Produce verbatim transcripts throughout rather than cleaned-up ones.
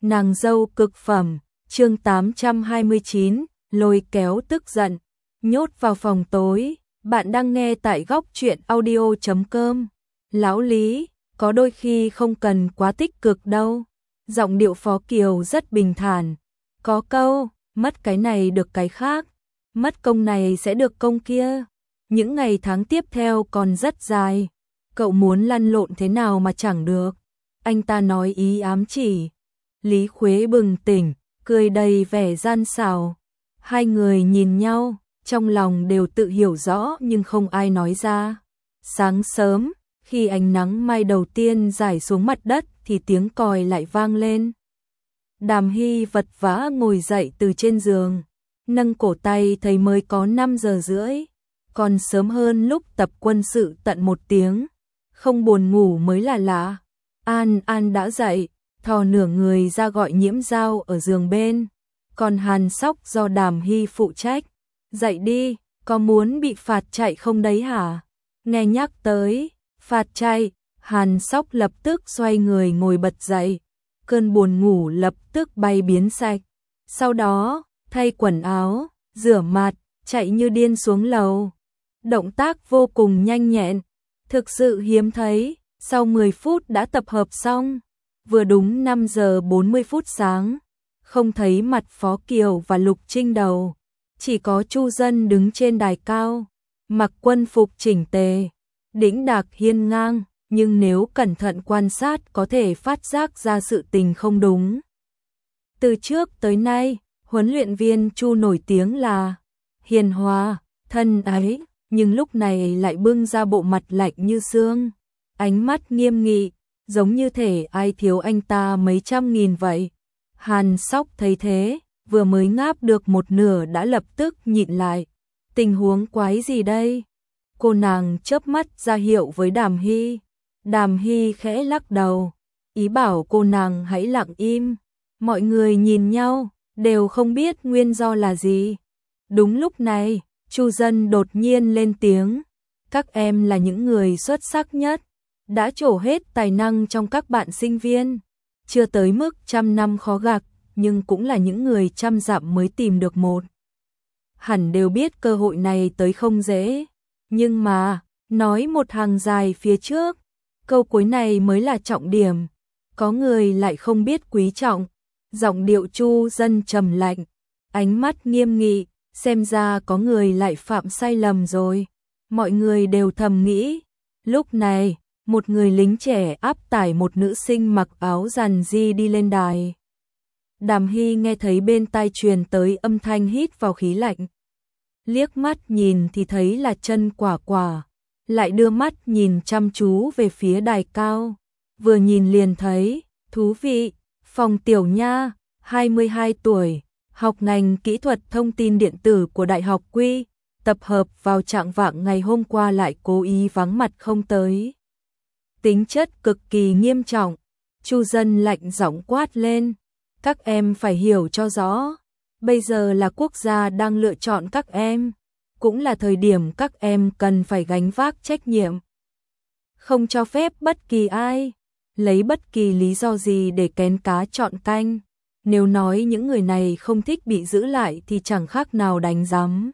Nàng dâu cực phẩm, chương tám trăm hai mươi chín, lôi kéo tức giận, nhốt vào phòng tối. Bạn đang nghe tại góc truyện audio chấm com. Lão Lý, có đôi khi không cần quá tích cực đâu. Giọng điệu Phó Kiều rất bình thản. Có câu, mất cái này được cái khác, mất công này sẽ được công kia. Những ngày tháng tiếp theo còn rất dài. Cậu muốn lăn lộn thế nào mà chẳng được. Anh ta nói ý ám chỉ. Lý Khuế bừng tỉnh, cười đầy vẻ gian xảo. Hai người nhìn nhau, trong lòng đều tự hiểu rõ nhưng không ai nói ra. Sáng sớm, khi ánh nắng mai đầu tiên rải xuống mặt đất thì tiếng còi lại vang lên. Đàm Hy vật vã ngồi dậy từ trên giường, nâng cổ tay thấy mới có năm giờ rưỡi, còn sớm hơn lúc tập quân sự tận một tiếng. Không buồn ngủ mới là lạ. An An đã dậy, thò nửa người ra gọi Nhiễm Dao ở giường bên, còn Hàn Sóc do Đàm Hy phụ trách. Dậy đi, có muốn bị phạt chạy không đấy hả? Nghe nhắc tới phạt chạy, Hàn Sóc lập tức xoay người ngồi bật dậy, cơn buồn ngủ lập tức bay biến sạch. Sau đó, thay quần áo, rửa mặt, chạy như điên xuống lầu. Động tác vô cùng nhanh nhẹn, thực sự hiếm thấy. Sau mười phút đã tập hợp xong, vừa đúng năm giờ bốn mươi phút sáng, không thấy mặt Phó Kiều và Lục Trinh đầu, chỉ có Chu Dân đứng trên đài cao, mặc quân phục chỉnh tề, đĩnh đạc hiên ngang, nhưng nếu cẩn thận quan sát có thể phát giác ra sự tình không đúng. Từ trước tới nay, huấn luyện viên Chu nổi tiếng là hiền hòa, thân ái, nhưng lúc này lại bưng ra bộ mặt lạnh như xương. Ánh mắt nghiêm nghị, giống như thể ai thiếu anh ta mấy trăm nghìn vậy. Hàn Sóc thấy thế, vừa mới ngáp được một nửa đã lập tức nhịn lại. Tình huống quái gì đây? Cô nàng chớp mắt ra hiệu với Đàm Hy. Đàm Hy khẽ lắc đầu, ý bảo cô nàng hãy lặng im. Mọi người nhìn nhau, đều không biết nguyên do là gì. Đúng lúc này, Chu Dân đột nhiên lên tiếng. Các em là những người xuất sắc nhất, đã trổ hết tài năng trong các bạn sinh viên, chưa tới mức trăm năm khó gặp, nhưng cũng là những người trăm dặm mới tìm được một. Hẳn đều biết cơ hội này tới không dễ, nhưng mà, nói một hàng dài phía trước, câu cuối này mới là trọng điểm. Có người lại không biết quý trọng. Giọng điệu Chu Dân trầm lạnh, ánh mắt nghiêm nghị, xem ra có người lại phạm sai lầm rồi. Mọi người đều thầm nghĩ. Lúc này, một người lính trẻ áp tải một nữ sinh mặc áo rằn di đi lên đài. Đàm Hy nghe thấy bên tai truyền tới âm thanh hít vào khí lạnh. Liếc mắt nhìn thì thấy là Chân Quả Quả, lại đưa mắt nhìn chăm chú về phía đài cao. Vừa nhìn liền thấy, thú vị, Phòng Tiểu Nha, hai mươi hai tuổi, học ngành kỹ thuật thông tin điện tử của Đại học Quy, tập hợp vào trạng vạng ngày hôm qua lại cố ý vắng mặt không tới. Tính chất cực kỳ nghiêm trọng. Chu Dân lạnh giọng quát lên. Các em phải hiểu cho rõ. Bây giờ là quốc gia đang lựa chọn các em. Cũng là thời điểm các em cần phải gánh vác trách nhiệm. Không cho phép bất kỳ ai lấy bất kỳ lý do gì để kén cá chọn canh. Nếu nói những người này không thích bị giữ lại thì chẳng khác nào đánh giám.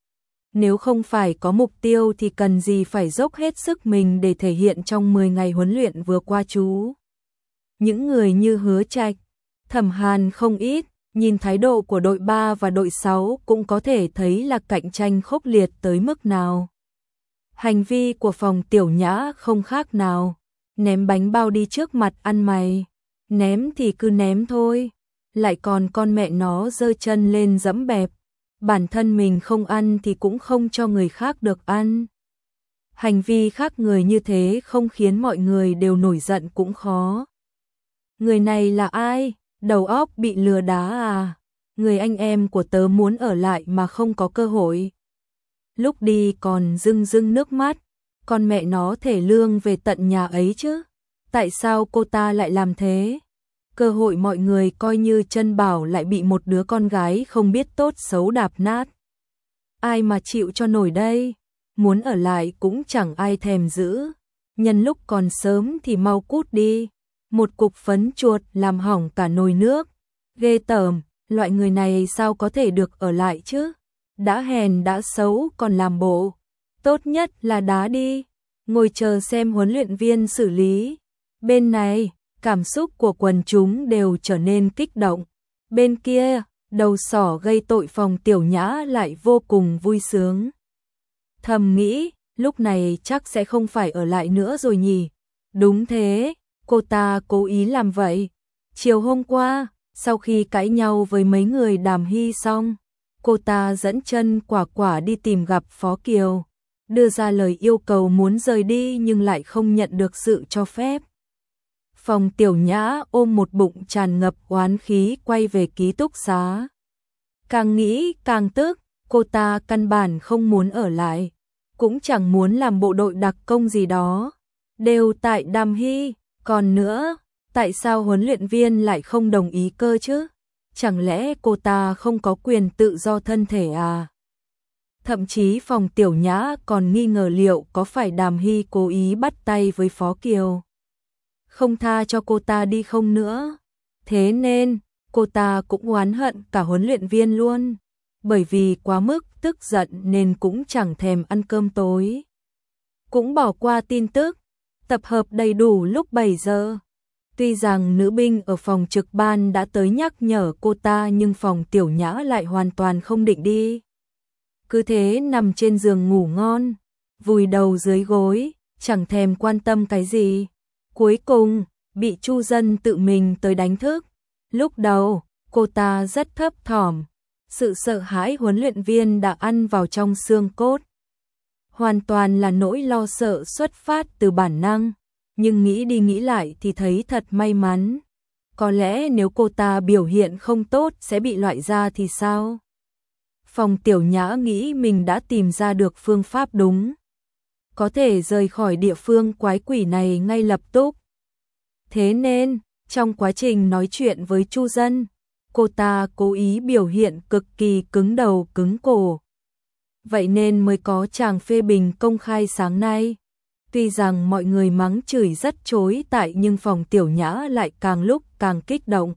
Nếu không phải có mục tiêu thì cần gì phải dốc hết sức mình để thể hiện trong mười ngày huấn luyện vừa qua chú. Những người như Hứa Trạch, Thẩm Hàn không ít, nhìn thái độ của đội ba và đội sáu cũng có thể thấy là cạnh tranh khốc liệt tới mức nào. Hành vi của Phòng Tiểu Nhã không khác nào, ném bánh bao đi trước mặt ăn mày, ném thì cứ ném thôi, lại còn con mẹ nó giơ chân lên giẫm bẹp. Bản thân mình không ăn thì cũng không cho người khác được ăn. Hành vi khác người như thế không khiến mọi người đều nổi giận cũng khó. Người này là ai? Đầu óc bị lừa đá à? Người anh em của tớ muốn ở lại mà không có cơ hội. Lúc đi còn rưng rưng nước mắt, con mẹ nó thể lương về tận nhà ấy chứ. Tại sao cô ta lại làm thế? Cơ hội mọi người coi như chân bảo lại bị một đứa con gái không biết tốt xấu đạp nát. Ai mà chịu cho nổi đây? Muốn ở lại cũng chẳng ai thèm giữ. Nhân lúc còn sớm thì mau cút đi. một cục phấn chuột làm hỏng cả nồi nước. Ghê tởm, loại người này sao có thể được ở lại chứ? Đã hèn đã xấu còn làm bộ. Tốt nhất là đá đi, ngồi chờ xem huấn luyện viên xử lý. Bên này, cảm xúc của quần chúng đều trở nên kích động. Bên kia, đầu sỏ gây tội Phòng Tiểu Nhã lại vô cùng vui sướng. Thầm nghĩ, lúc này chắc sẽ không phải ở lại nữa rồi nhỉ. Đúng thế, cô ta cố ý làm vậy. Chiều hôm qua, sau khi cãi nhau với mấy người Đàm Hy xong, cô ta dẫn chân Quả Quả đi tìm gặp Phó Kiều, đưa ra lời yêu cầu muốn rời đi nhưng lại không nhận được sự cho phép. Phòng Tiểu Nhã ôm một bụng tràn ngập oán khí quay về ký túc xá. Càng nghĩ càng tức, cô ta căn bản không muốn ở lại, cũng chẳng muốn làm bộ đội đặc công gì đó. Đều tại Đàm Hy, còn nữa, tại sao huấn luyện viên lại không đồng ý cơ chứ? Chẳng lẽ cô ta không có quyền tự do thân thể à? Thậm chí Phòng Tiểu Nhã còn nghi ngờ liệu có phải Đàm Hy cố ý bắt tay với Phó Kiều, không tha cho cô ta đi không nữa. Thế nên, cô ta cũng oán hận cả huấn luyện viên luôn. Bởi vì quá mức tức giận nên cũng chẳng thèm ăn cơm tối. Cũng bỏ qua tin tức, tập hợp đầy đủ lúc bảy giờ. Tuy rằng nữ binh ở phòng trực ban đã tới nhắc nhở cô ta nhưng Phòng Tiểu Nhã lại hoàn toàn không định đi. Cứ thế nằm trên giường ngủ ngon, vùi đầu dưới gối, chẳng thèm quan tâm cái gì. Cuối cùng, bị Chu Dân tự mình tới đánh thức. Lúc đầu, cô ta rất thấp thỏm. Sự sợ hãi huấn luyện viên đã ăn vào trong xương cốt. Hoàn toàn là nỗi lo sợ xuất phát từ bản năng. Nhưng nghĩ đi nghĩ lại thì thấy thật may mắn. Có lẽ nếu cô ta biểu hiện không tốt sẽ bị loại ra thì sao? Phòng Tiểu Nhã nghĩ mình đã tìm ra được phương pháp đúng. Có thể rời khỏi địa phương quái quỷ này ngay lập tức. Thế nên, trong quá trình nói chuyện với Chu Dân, cô ta cố ý biểu hiện cực kỳ cứng đầu cứng cổ. Vậy nên mới có tràng phê bình công khai sáng nay. Tuy rằng mọi người mắng chửi rất chối tại nhưng Phòng Tiểu Nhã lại càng lúc càng kích động.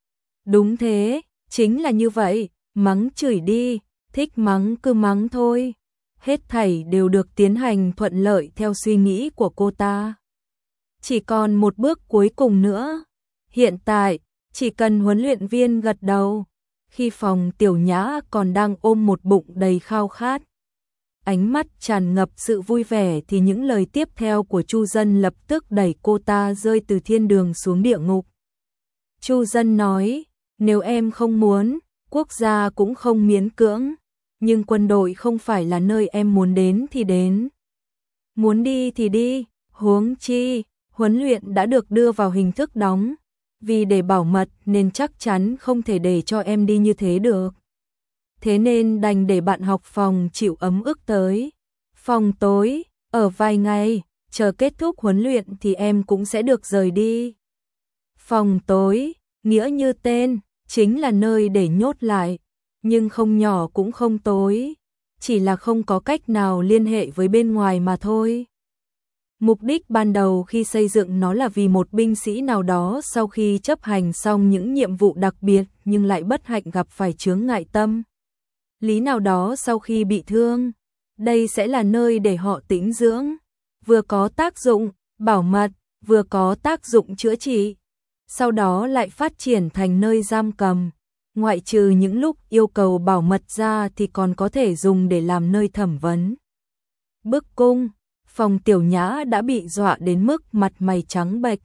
Đúng thế, chính là như vậy, mắng chửi đi, thích mắng cứ mắng thôi. Hết thảy đều được tiến hành thuận lợi theo suy nghĩ của cô ta. Chỉ còn một bước cuối cùng nữa. Hiện tại, chỉ cần huấn luyện viên gật đầu. Khi Phòng Tiểu Nhã còn đang ôm một bụng đầy khao khát, ánh mắt tràn ngập sự vui vẻ thì những lời tiếp theo của Chu Dân lập tức đẩy cô ta rơi từ thiên đường xuống địa ngục. Chu Dân nói, nếu em không muốn, quốc gia cũng không miễn cưỡng, nhưng quân đội không phải là nơi em muốn đến thì đến. Muốn đi thì đi, huống chi, huấn luyện đã được đưa vào hình thức đóng. Vì để bảo mật nên chắc chắn không thể để cho em đi như thế được. Thế nên đành để bạn học phòng chịu ấm ức tới. Phòng tối, ở vài ngày, chờ kết thúc huấn luyện thì em cũng sẽ được rời đi. Phòng tối, nghĩa như tên, chính là nơi để nhốt lại, nhưng không nhỏ cũng không tối, chỉ là không có cách nào liên hệ với bên ngoài mà thôi. Mục đích ban đầu khi xây dựng nó là vì một binh sĩ nào đó sau khi chấp hành xong những nhiệm vụ đặc biệt nhưng lại bất hạnh gặp phải chướng ngại tâm lý nào đó sau khi bị thương. Đây sẽ là nơi để họ tĩnh dưỡng, vừa có tác dụng bảo mật, vừa có tác dụng chữa trị. Sau đó lại phát triển thành nơi giam cầm. Ngoại trừ những lúc yêu cầu bảo mật ra thì còn có thể dùng để làm nơi thẩm vấn. Bức cung, Phòng Tiểu Nhã đã bị dọa đến mức mặt mày trắng bệch.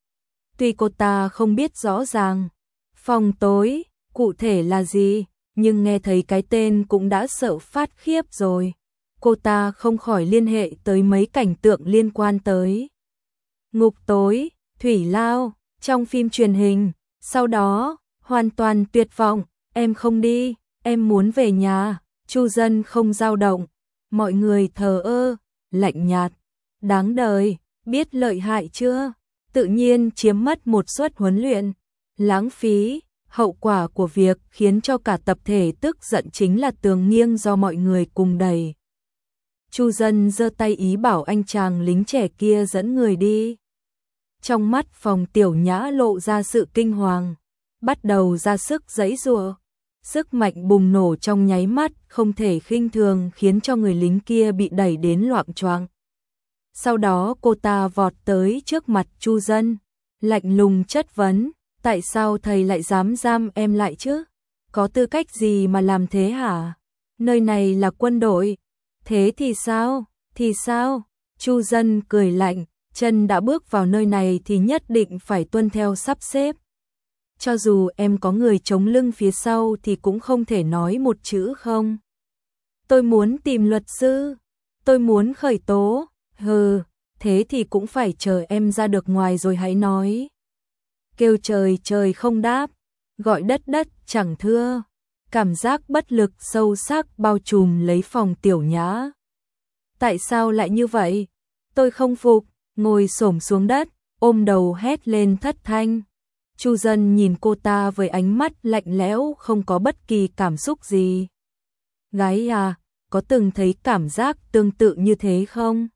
Tuy cô ta không biết rõ ràng phòng tối cụ thể là gì, nhưng nghe thấy cái tên cũng đã sợ phát khiếp rồi. Cô ta không khỏi liên hệ tới mấy cảnh tượng liên quan tới ngục tối, thủy lao, trong phim truyền hình. Sau đó, hoàn toàn tuyệt vọng, em không đi, em muốn về nhà. Chu Dân không dao động, mọi người thờ ơ, lạnh nhạt. Đáng đời, biết lợi hại chưa? Tự nhiên chiếm mất một suất huấn luyện, lãng phí. Hậu quả của việc khiến cho cả tập thể tức giận chính là tường nghiêng do mọi người cùng đẩy. Chu Dân giơ tay ý bảo anh chàng lính trẻ kia dẫn người đi. Trong mắt Phòng Tiểu Nhã lộ ra sự kinh hoàng, bắt đầu ra sức giãy giụa. Sức mạnh bùng nổ trong nháy mắt không thể khinh thường khiến cho người lính kia bị đẩy đến loạng choạng. Sau đó cô ta vọt tới trước mặt Chu Dân, lạnh lùng chất vấn, tại sao thầy lại dám giam em lại chứ? Có tư cách gì mà làm thế hả? Nơi này là quân đội. Thế thì sao? Thì sao? Chu Dân cười lạnh, chân đã bước vào nơi này thì nhất định phải tuân theo sắp xếp. Cho dù em có người chống lưng phía sau thì cũng không thể nói một chữ không. Tôi muốn tìm luật sư. Tôi muốn khởi tố. Hừ, thế thì cũng phải chờ em ra được ngoài rồi hãy nói. Kêu trời trời không đáp, gọi đất đất chẳng thưa. Cảm giác bất lực sâu sắc bao trùm lấy Phòng Tiểu Nhã. Tại sao lại như vậy? Tôi không phục, ngồi xổm xuống đất, ôm đầu hét lên thất thanh. Chu Dân nhìn cô ta với ánh mắt lạnh lẽo không có bất kỳ cảm xúc gì. Gái à, có từng thấy cảm giác tương tự như thế không?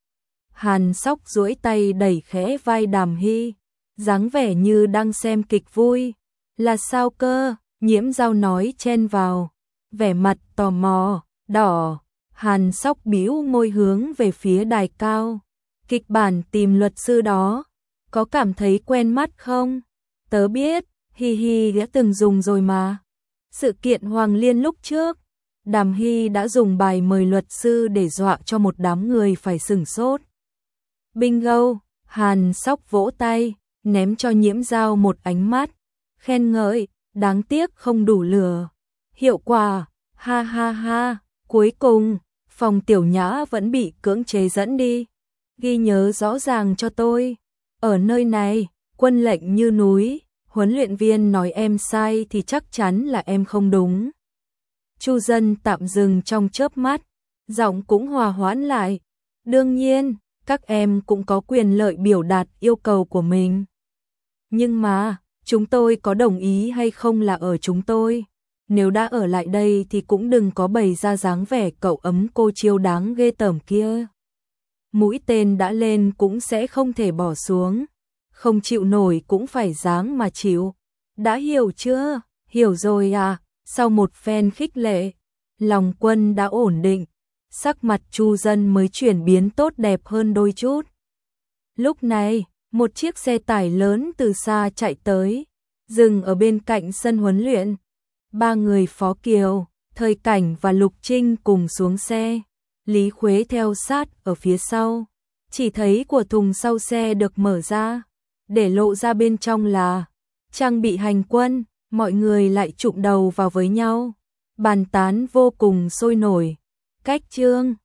Hàn Sóc duỗi tay đẩy khẽ vai Đàm Hy, dáng vẻ như đang xem kịch vui. Là sao cơ? Nhiễm Dao nói chen vào, vẻ mặt tò mò, đỏ. Hàn Sóc bĩu môi hướng về phía đài cao. Kịch bản tìm luật sư đó, có cảm thấy quen mắt không? Tớ biết, hi hi đã từng dùng rồi mà. Sự kiện Hoàng Liên lúc trước, Đàm Hy đã dùng bài mời luật sư để dọa cho một đám người phải sửng sốt. Bingo, Hàn Sóc vỗ tay, ném cho Nhiễm Dao một ánh mắt, khen ngợi, đáng tiếc không đủ lửa. Hiệu quả, ha ha ha, cuối cùng, Phòng Tiểu Nhã vẫn bị cưỡng chế dẫn đi. Ghi nhớ rõ ràng cho tôi, ở nơi này, quân lệnh như núi, huấn luyện viên nói em sai thì chắc chắn là em không đúng. Chu Dân tạm dừng trong chớp mắt, giọng cũng hòa hoãn lại. Đương nhiên, các em cũng có quyền lợi biểu đạt yêu cầu của mình. Nhưng mà, chúng tôi có đồng ý hay không là ở chúng tôi. Nếu đã ở lại đây thì cũng đừng có bày ra dáng vẻ cậu ấm cô chiêu đáng ghê tởm kia. Mũi tên đã lên cũng sẽ không thể bỏ xuống. Không chịu nổi cũng phải dáng mà chịu. Đã hiểu chưa? Hiểu rồi à? Sau một phen khích lệ, lòng quân đã ổn định. Sắc mặt Chu Dân mới chuyển biến tốt đẹp hơn đôi chút. Lúc này, một chiếc xe tải lớn từ xa chạy tới, dừng ở bên cạnh sân huấn luyện. Ba người Phó Kiều, Thời Cảnh và Lục Trinh cùng xuống xe. Lý Khuế theo sát ở phía sau. Chỉ thấy của thùng sau xe được mở ra, để lộ ra bên trong là trang bị hành quân. Mọi người lại chụm đầu vào với nhau, bàn tán vô cùng sôi nổi. Cách chương